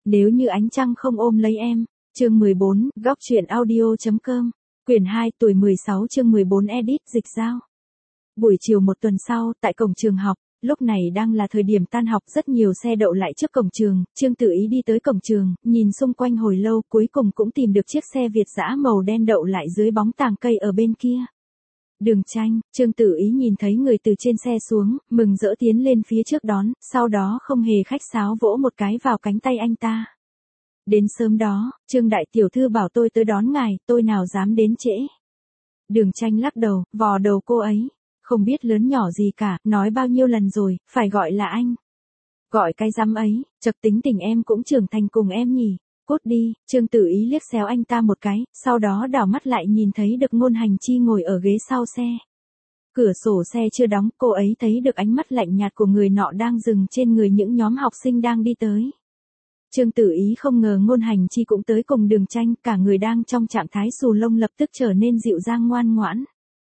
Nếu như ánh trăng không ôm lấy em. Chương 14, góc truyện audio.com. Quyển 2 tuổi 16 chương 14 edit dịch giao. Buổi chiều một tuần sau, tại cổng trường học, lúc này đang là thời điểm tan học, rất nhiều xe đậu lại trước cổng trường, Trương Tử Ý đi tới cổng trường, nhìn xung quanh hồi lâu, cuối cùng cũng tìm được chiếc xe Việt dã màu đen đậu lại dưới bóng tàng cây ở bên kia. Đường Tranh, Trương Tử Ý nhìn thấy người từ trên xe xuống, mừng rỡ tiến lên phía trước đón, sau đó không hề khách sáo vỗ một cái vào cánh tay anh ta. Đến sớm đó, Trương đại tiểu thư bảo tôi tới đón ngài, tôi nào dám đến trễ. Đường Tranh lắc đầu, vò đầu cô ấy. Không biết lớn nhỏ gì cả, nói bao nhiêu lần rồi, phải gọi là anh. Gọi cái dám ấy, chật tính tình em cũng trưởng thành cùng em nhỉ. Cút đi, Trương Tử Ý liếc xéo anh ta một cái, sau đó đảo mắt lại nhìn thấy được Ngôn Hành Chi ngồi ở ghế sau xe. Cửa sổ xe chưa đóng, cô ấy thấy được ánh mắt lạnh nhạt của người nọ đang dừng trên người những nhóm học sinh đang đi tới. Trương Tử Ý không ngờ Ngôn Hành Chi cũng tới cùng Đường Tranh, cả người đang trong trạng thái xù lông lập tức trở nên dịu dàng ngoan ngoãn.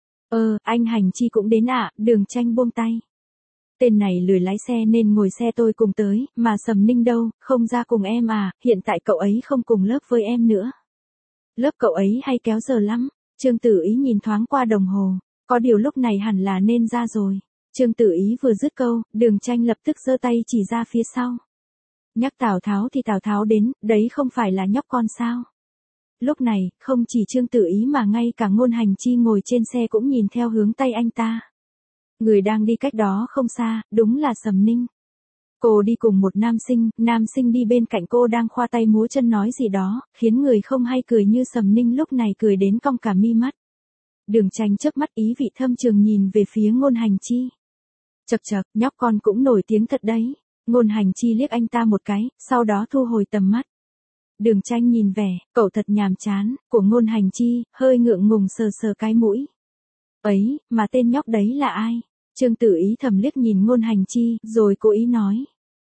Anh Hành Chi cũng đến ạ, Đường Tranh buông tay. Tên này lười lái xe nên ngồi xe tôi cùng tới, mà Sầm Ninh đâu, không ra cùng em à, hiện tại cậu ấy không cùng lớp với em nữa. Lớp cậu ấy hay kéo giờ lắm, Trương Tử Ý nhìn thoáng qua đồng hồ, có điều lúc này hẳn là nên ra rồi. Trương Tử Ý vừa dứt câu, Đường Tranh lập tức giơ tay chỉ ra phía sau. Nhắc Tào Tháo thì Tào Tháo đến, đấy không phải là nhóc con sao. Lúc này, không chỉ Trương Tử Ý mà ngay cả Ngôn Hành Chi ngồi trên xe cũng nhìn theo hướng tay anh ta. Người đang đi cách đó không xa, đúng là Sầm Ninh. Cô đi cùng một nam sinh đi bên cạnh cô đang khoa tay múa chân nói gì đó, khiến người không hay cười như Sầm Ninh lúc này cười đến cong cả mi mắt. Đường Tranh chớp mắt ý vị thâm trường nhìn về phía Ngôn Hành Chi. Chậc chậc, nhóc con cũng nổi tiếng thật đấy. Ngôn Hành Chi liếc anh ta một cái, sau đó thu hồi tầm mắt. Đường Tranh nhìn vẻ, cậu thật nhàm chán, của Ngôn Hành Chi, hơi ngượng ngùng sờ sờ cái mũi. Ấy, mà tên nhóc đấy là ai? Trương Tử Ý thầm liếc nhìn Ngôn Hành Chi, rồi cố ý nói.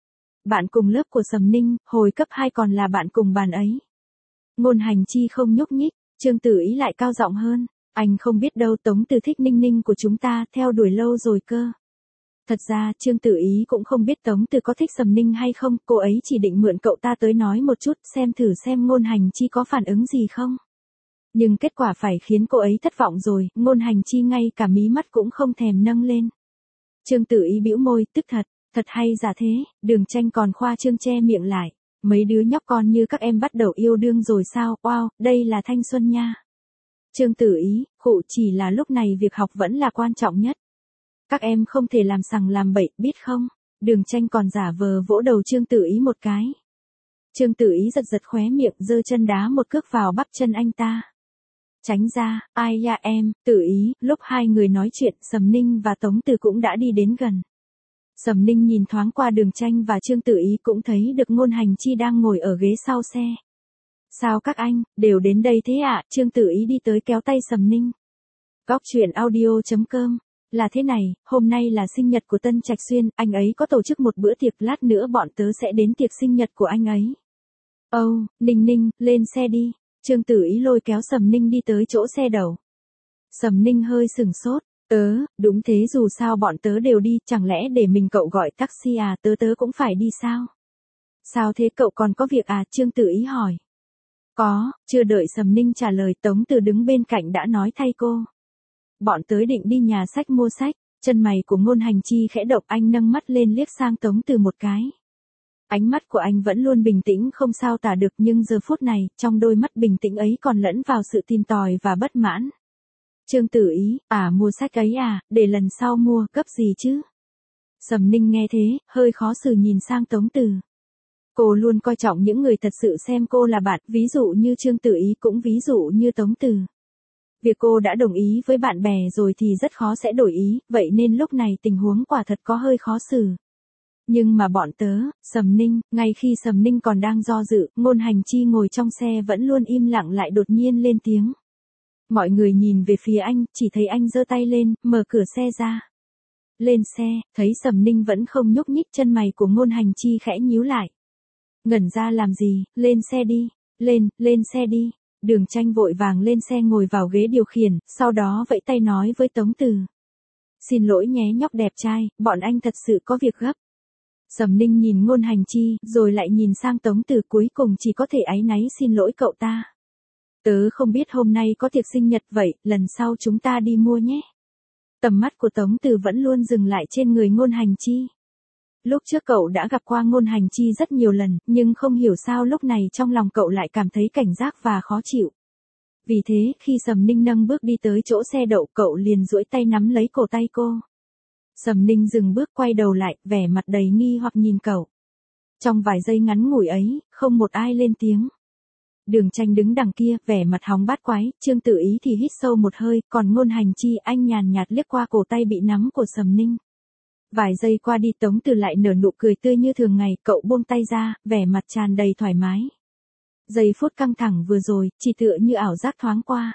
Bạn cùng lớp của Sầm Ninh, hồi cấp 2 còn là bạn cùng bàn ấy. Ngôn Hành Chi không nhúc nhích, Trương Tử Ý lại cao giọng hơn. Anh không biết đâu, Tống Từ thích Ninh Ninh của chúng ta, theo đuổi lâu rồi cơ. Thật ra, Trương Tử Ý cũng không biết Tống Từ có thích Sầm Ninh hay không, cô ấy chỉ định mượn cậu ta tới nói một chút, xem thử xem Ngôn Hành Chi có phản ứng gì không. Nhưng kết quả phải khiến cô ấy thất vọng rồi, Ngôn Hành Chi ngay cả mí mắt cũng không thèm nâng lên. Trương Tử Ý bĩu môi, tức thật hay giả thế, Đường Tranh còn khoa trương che miệng lại. Mấy đứa nhóc con như các em bắt đầu yêu đương rồi sao, wow, đây là thanh xuân nha. Trương Tử Ý, khụ, chỉ là lúc này việc học vẫn là quan trọng nhất. Các em không thể làm sằng làm bậy, biết không? Đường Tranh còn giả vờ vỗ đầu Trương Tử Ý một cái. Trương Tử Ý giật khóe miệng, giơ chân đá một cước vào bắp chân anh ta. Tránh ra, ai ya em, Tử Ý, lúc hai người nói chuyện, Sầm Ninh và Tống Từ cũng đã đi đến gần. Sầm Ninh nhìn thoáng qua Đường Tranh và Trương Tử Ý cũng thấy được Ngôn Hành Chi đang ngồi ở ghế sau xe. Sao các anh, đều đến đây thế ạ? Trương Tử Ý đi tới kéo tay Sầm Ninh. Góc truyện audio.com. Là thế này, hôm nay là sinh nhật của Tân Trạch Xuyên, anh ấy có tổ chức một bữa tiệc, lát nữa bọn tớ sẽ đến tiệc sinh nhật của anh ấy. Ninh Ninh, lên xe đi. Trương Tử Ý lôi kéo Sầm Ninh đi tới chỗ xe đậu. Sầm Ninh hơi sừng sốt. Đúng thế, dù sao bọn tớ đều đi, chẳng lẽ để mình cậu gọi taxi à, tớ cũng phải đi sao? Sao thế, cậu còn có việc à? Trương Tử Ý hỏi. Có, chưa đợi Sầm Ninh trả lời, Tống Từ đứng bên cạnh đã nói thay cô. Bọn tớ định đi nhà sách mua sách. Chân mày của Ngôn Hành Chi khẽ động, anh nâng mắt lên liếc sang Tống Từ một cái. Ánh mắt của anh vẫn luôn bình tĩnh không sao tả được, nhưng giờ phút này, trong đôi mắt bình tĩnh ấy còn lẫn vào sự tìm tòi và bất mãn. Trương Tử Ý, mua sách ấy à, để lần sau mua, cấp gì chứ? Sầm Ninh nghe thế, hơi khó xử nhìn sang Tống Từ. Cô luôn coi trọng những người thật sự xem cô là bạn, ví dụ như Trương Tử Ý, cũng ví dụ như Tống Từ. Việc cô đã đồng ý với bạn bè rồi thì rất khó sẽ đổi ý, vậy nên lúc này tình huống quả thật có hơi khó xử. Nhưng mà bọn tớ, Sầm Ninh, ngay khi Sầm Ninh còn đang do dự, Ngôn Hành Chi ngồi trong xe vẫn luôn im lặng lại đột nhiên lên tiếng. Mọi người nhìn về phía anh, chỉ thấy anh giơ tay lên, mở cửa xe ra. Lên xe, thấy Sầm Ninh vẫn không nhúc nhích, chân mày của Ngôn Hành Chi khẽ nhíu lại. Ngẩn ra làm gì, lên xe đi, lên xe đi. Đường Tranh vội vàng lên xe ngồi vào ghế điều khiển, sau đó vẫy tay nói với Tống Từ. Xin lỗi nhé nhóc đẹp trai, bọn anh thật sự có việc gấp. Sầm Ninh nhìn Ngôn Hành Chi, rồi lại nhìn sang Tống Từ, cuối cùng chỉ có thể áy náy xin lỗi cậu ta. Tớ không biết hôm nay có tiệc sinh nhật vậy, lần sau chúng ta đi mua nhé. Tầm mắt của Tống Từ vẫn luôn dừng lại trên người Ngôn Hành Chi. Lúc trước cậu đã gặp qua Ngôn Hành Chi rất nhiều lần, nhưng không hiểu sao lúc này trong lòng cậu lại cảm thấy cảnh giác và khó chịu. Vì thế, khi Sầm Ninh nâng bước đi tới chỗ xe đậu, cậu liền duỗi tay nắm lấy cổ tay cô. Sầm Ninh dừng bước quay đầu lại, vẻ mặt đầy nghi hoặc nhìn cậu. Trong vài giây ngắn ngủi ấy, không một ai lên tiếng. Đường Tranh đứng đằng kia, vẻ mặt hóng bát quái, Trương Tự Ý thì hít sâu một hơi, còn Ngôn Hành Chi anh nhàn nhạt liếc qua cổ tay bị nắm của Sầm Ninh. Vài giây qua đi, Tống Từ lại nở nụ cười tươi như thường ngày, cậu buông tay ra, vẻ mặt tràn đầy thoải mái. Giây phút căng thẳng vừa rồi, chỉ tựa như ảo giác thoáng qua.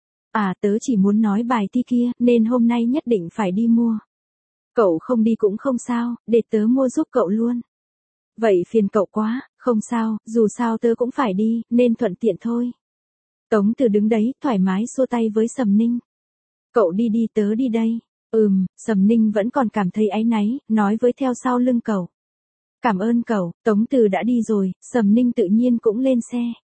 Tớ chỉ muốn nói bài thi kia, nên hôm nay nhất định phải đi mua. Cậu không đi cũng không sao, để tớ mua giúp cậu luôn. Vậy phiền cậu quá, không sao, dù sao tớ cũng phải đi, nên thuận tiện thôi. Tống Từ đứng đấy, thoải mái xua tay với Sầm Ninh. Cậu đi đi, tớ đi đây. Sầm Ninh vẫn còn cảm thấy áy náy, nói với theo sau lưng cậu. Cảm ơn cậu, Tống Từ đã đi rồi, Sầm Ninh tự nhiên cũng lên xe.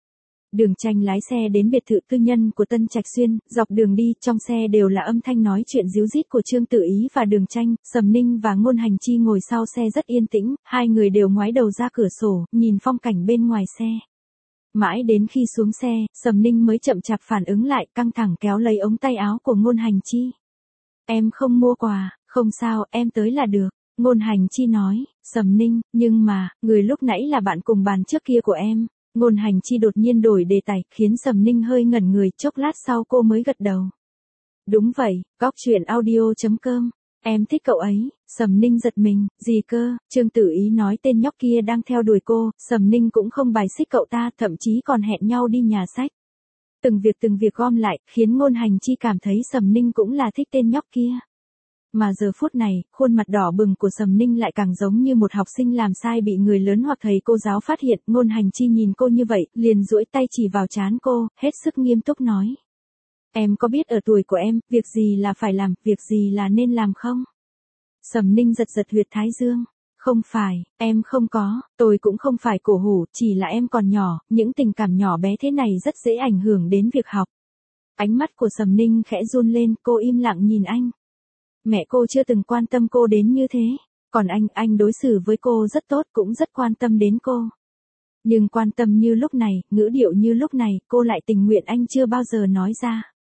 Đường Tranh lái xe đến biệt thự tư nhân của Tân Trạch Xuyên, dọc đường đi, trong xe đều là âm thanh nói chuyện ríu rít của Trương Tự Ý và Đường Tranh, Sầm Ninh và Ngôn Hành Chi ngồi sau xe rất yên tĩnh, hai người đều ngoái đầu ra cửa sổ, nhìn phong cảnh bên ngoài xe. Mãi đến khi xuống xe, Sầm Ninh mới chậm chạp phản ứng lại, căng thẳng kéo lấy ống tay áo của Ngôn Hành Chi. Em không mua quà, không sao, em tới là được. Ngôn Hành Chi nói, Sầm Ninh, nhưng mà, người lúc nãy là bạn cùng bàn trước kia của em. Ngôn Hành Chi đột nhiên đổi đề tài, khiến Sầm Ninh hơi ngẩn người, chốc lát sau cô mới gật đầu. Đúng vậy, Góc Truyện Audio.com, em thích cậu ấy. Sầm Ninh giật mình, gì cơ? Trương Tự Ý nói tên nhóc kia đang theo đuổi cô, Sầm Ninh cũng không bài xích cậu ta, thậm chí còn hẹn nhau đi nhà sách. Từng việc gom lại, khiến Ngôn Hành Chi cảm thấy Sầm Ninh cũng là thích tên nhóc kia. Mà giờ phút này, khuôn mặt đỏ bừng của Sầm Ninh lại càng giống như một học sinh làm sai bị người lớn hoặc thầy cô giáo phát hiện. Ngôn Hành Chi nhìn cô như vậy, liền duỗi tay chỉ vào trán cô, hết sức nghiêm túc nói. Em có biết ở tuổi của em, việc gì là phải làm, việc gì là nên làm không? Sầm Ninh giật huyệt thái dương. Không phải, em không có, tôi cũng không phải cổ hủ, chỉ là em còn nhỏ, những tình cảm nhỏ bé thế này rất dễ ảnh hưởng đến việc học. Ánh mắt của Sầm Ninh khẽ run lên, cô im lặng nhìn anh. Mẹ cô chưa từng quan tâm cô đến như thế, còn anh đối xử với cô rất tốt, cũng rất quan tâm đến cô. Nhưng quan tâm như lúc này, ngữ điệu như lúc này, cô lại tình nguyện anh chưa bao giờ nói ra.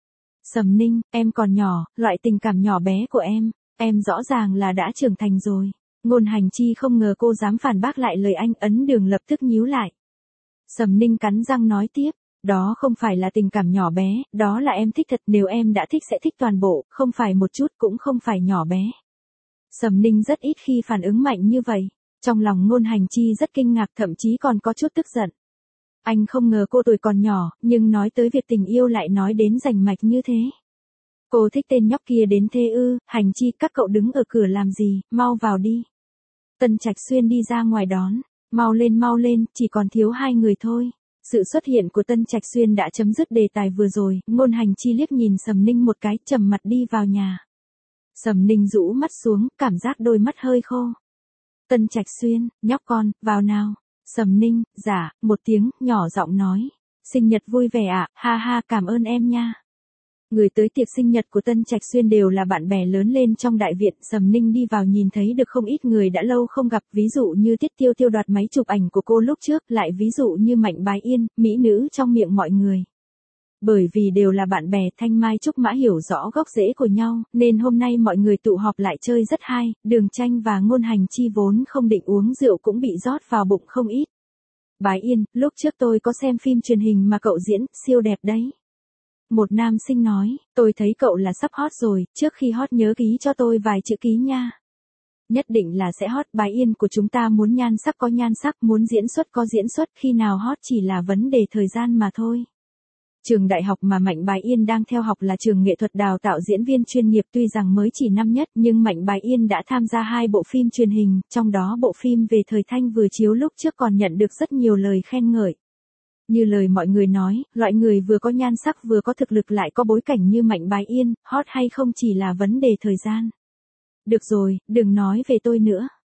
Sầm Ninh, em còn nhỏ, loại tình cảm nhỏ bé của em rõ ràng là đã trưởng thành rồi. Ngôn Hành Chi không ngờ cô dám phản bác lại lời anh, ấn đường lập tức nhíu lại. Sầm Ninh cắn răng nói tiếp, đó không phải là tình cảm nhỏ bé, đó là em thích thật, nếu em đã thích sẽ thích toàn bộ, không phải một chút, cũng không phải nhỏ bé. Sầm Ninh rất ít khi phản ứng mạnh như vậy, trong lòng Ngôn Hành Chi rất kinh ngạc, thậm chí còn có chút tức giận. Anh không ngờ cô tuổi còn nhỏ, nhưng nói tới việc tình yêu lại nói đến rành mạch như thế. Cô thích tên nhóc kia đến thế ư? Hành Chi, các cậu đứng ở cửa làm gì, mau vào đi. Tân Trạch Xuyên đi ra ngoài đón, mau lên, chỉ còn thiếu hai người thôi. Sự xuất hiện của Tân Trạch Xuyên đã chấm dứt đề tài vừa rồi, Ngôn Hành Chi liếc nhìn Sầm Ninh một cái, trầm mặt đi vào nhà. Sầm Ninh rũ mắt xuống, cảm giác đôi mắt hơi khô. Tân Trạch Xuyên, nhóc con, vào nào. Sầm Ninh, dạ, một tiếng, nhỏ giọng nói. Sinh nhật vui vẻ ạ, ha ha, cảm ơn em nha. Người tới tiệc sinh nhật của Tân Trạch Xuyên đều là bạn bè lớn lên trong đại viện. Sầm Ninh đi vào nhìn thấy được không ít người đã lâu không gặp, ví dụ như Tiết Tiêu Tiêu đoạt máy chụp ảnh của cô lúc trước, lại ví dụ như Mạnh Bái Yên, mỹ nữ trong miệng mọi người. Bởi vì đều là bạn bè, Thanh Mai Trúc Mã hiểu rõ gốc rễ của nhau, nên hôm nay mọi người tụ họp lại chơi rất hay. Đường Tranh và Ngôn Hành Chi vốn không định uống rượu cũng bị rót vào bụng không ít. Bái Yên, lúc trước tôi có xem phim truyền hình mà cậu diễn, siêu đẹp đấy. Một nam sinh nói, tôi thấy cậu là sắp hot rồi, trước khi hot nhớ ký cho tôi vài chữ ký nha. Nhất định là sẽ hot. Bái Yên của chúng ta muốn nhan sắc có nhan sắc, muốn diễn xuất có diễn xuất, khi nào hot chỉ là vấn đề thời gian mà thôi. Trường đại học mà Mạnh Bái Yên đang theo học là trường nghệ thuật đào tạo diễn viên chuyên nghiệp, tuy rằng mới chỉ năm nhất nhưng Mạnh Bái Yên đã tham gia 2 bộ phim truyền hình, trong đó bộ phim về thời Thanh vừa chiếu lúc trước còn nhận được rất nhiều lời khen ngợi. Như lời mọi người nói, loại người vừa có nhan sắc vừa có thực lực lại có bối cảnh như Mạnh Bái Yên, hot hay không chỉ là vấn đề thời gian. Được rồi, đừng nói về tôi nữa.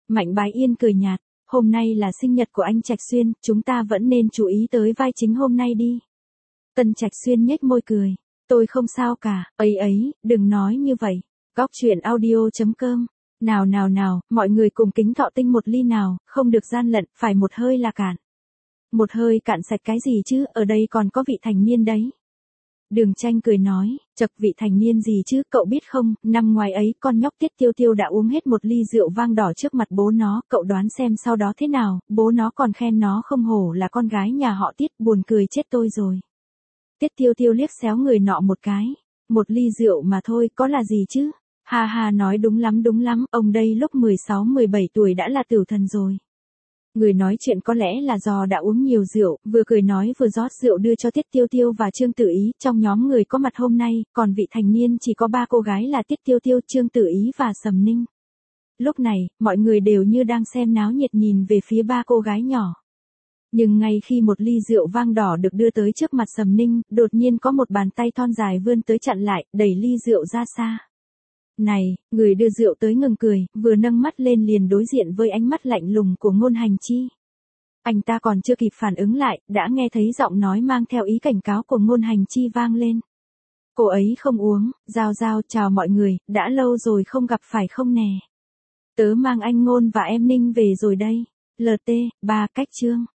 Mạnh Bái Yên cười nhạt, hôm nay là sinh nhật của anh Trạch Xuyên, chúng ta vẫn nên chú ý tới vai chính hôm nay đi. Tân Trạch Xuyên nhếch môi cười, tôi không sao cả, ấy, đừng nói như vậy. Góc chuyện audio.com. Nào, mọi người cùng kính thọ tinh một ly nào, không được gian lận, phải một hơi là cạn. Một hơi cạn sạch cái gì chứ, ở đây còn có vị thành niên đấy. Đường Tranh cười nói, chậc vị thành niên gì chứ, cậu biết không, năm ngoài ấy con nhóc Tiết Tiêu Tiêu đã uống hết một ly rượu vang đỏ trước mặt bố nó, cậu đoán xem sau đó thế nào, bố nó còn khen nó không hổ là con gái nhà họ Tiết, buồn cười chết tôi rồi. Tiết Tiêu Tiêu liếc xéo người nọ một cái, một ly rượu mà thôi, có là gì chứ, ha nói đúng lắm, ông đây lúc 16-17 tuổi đã là tử thần rồi. Người nói chuyện có lẽ là do đã uống nhiều rượu, vừa cười nói vừa rót rượu đưa cho Tiết Tiêu Tiêu và Trương Tử Ý, trong nhóm người có mặt hôm nay, còn vị thành niên chỉ có 3 cô gái là Tiết Tiêu Tiêu, Trương Tử Ý và Sầm Ninh. Lúc này, mọi người đều như đang xem náo nhiệt nhìn về phía 3 cô gái nhỏ. Nhưng ngay khi một ly rượu vang đỏ được đưa tới trước mặt Sầm Ninh, đột nhiên có một bàn tay thon dài vươn tới chặn lại, đẩy ly rượu ra xa. Này, người đưa rượu tới ngừng cười, vừa nâng mắt lên liền đối diện với ánh mắt lạnh lùng của Ngôn Hành Chi. Anh ta còn chưa kịp phản ứng lại, đã nghe thấy giọng nói mang theo ý cảnh cáo của Ngôn Hành Chi vang lên. Cô ấy không uống, Giao chào mọi người, đã lâu rồi không gặp phải không nè. Tớ mang anh Ngôn và em Ninh về rồi đây. LT, 3 cách chương.